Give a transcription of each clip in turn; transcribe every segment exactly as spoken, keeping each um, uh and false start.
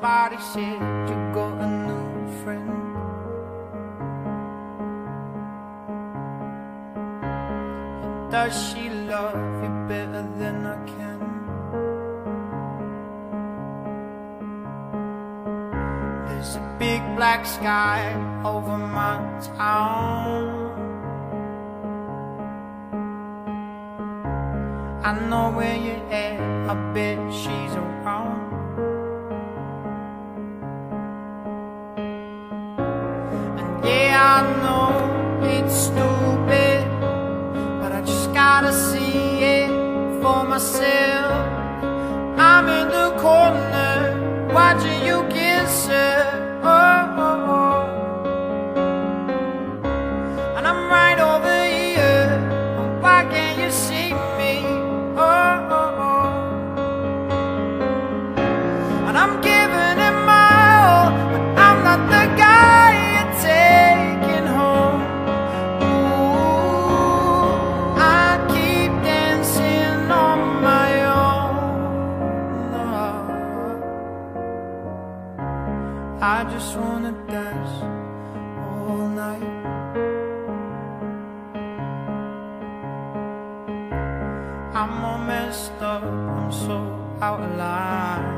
somebody said you got a new friend. And does she love you better than I can? There's a big black sky over my town. I know where you're at, I bet she's around. And yeah, I know it's stupid, but I just gotta see it for myself. I'm in the corner, watching you kiss her. Oh, oh, oh. And I'm right over here, and why can't you see me? Oh, oh, oh. And I'm giving it my all, but I'm not the guy you're taking home. Ooh, I keep dancing on my own. Oh. I just wanna dance all night. I'm all messed up, I'm so out of line.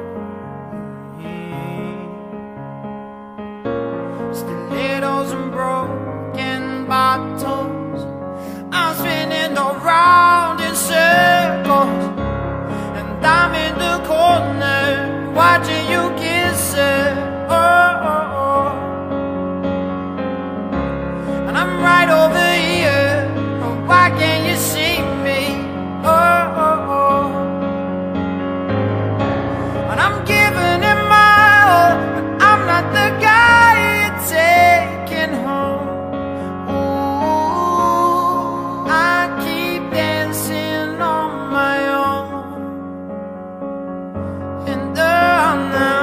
Stilettos and broken bottles, I'm spinning around in circles. And I'm in the corner, watching you kiss her. Oh, oh, oh. And I'm right over here, oh, why can't you see me? Oh, oh, oh. And I'm giving it my all, but I'm not the guy you're taking home. Ooh, I keep dancing on my own. And oh, now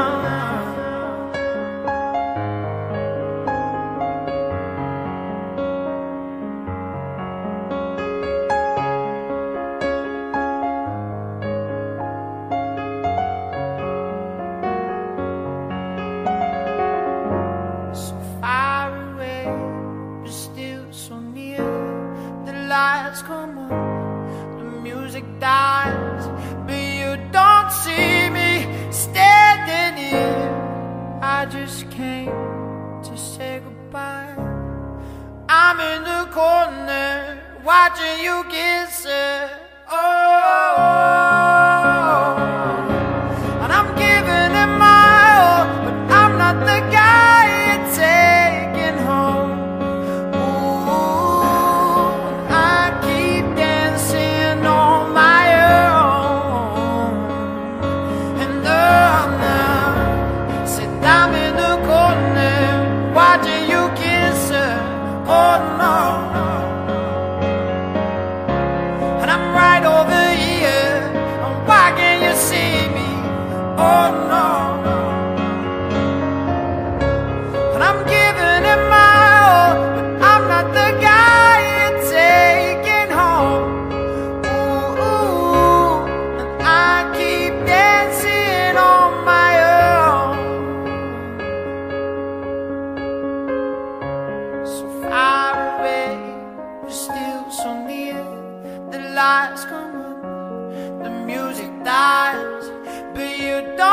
so far away, but still so near. The lights come on, the music dies, but you don't see me standing here. I just came to say goodbye. I'm in the corner, watching you kiss her. Oh, and I'm giving it my all, but I'm not the guy you're taking home. Ooh, I keep dancing on my own. And oh, now, said I'm in the corner, watching you kiss her. Oh no, and I'm right over here, and why can't you see me? Oh no. And I'm giving it my all, but I'm not the guy you're taking home. Ooh, and I keep dancing on my own. So far away, but still so near. The lights come on, the music dies, but you don't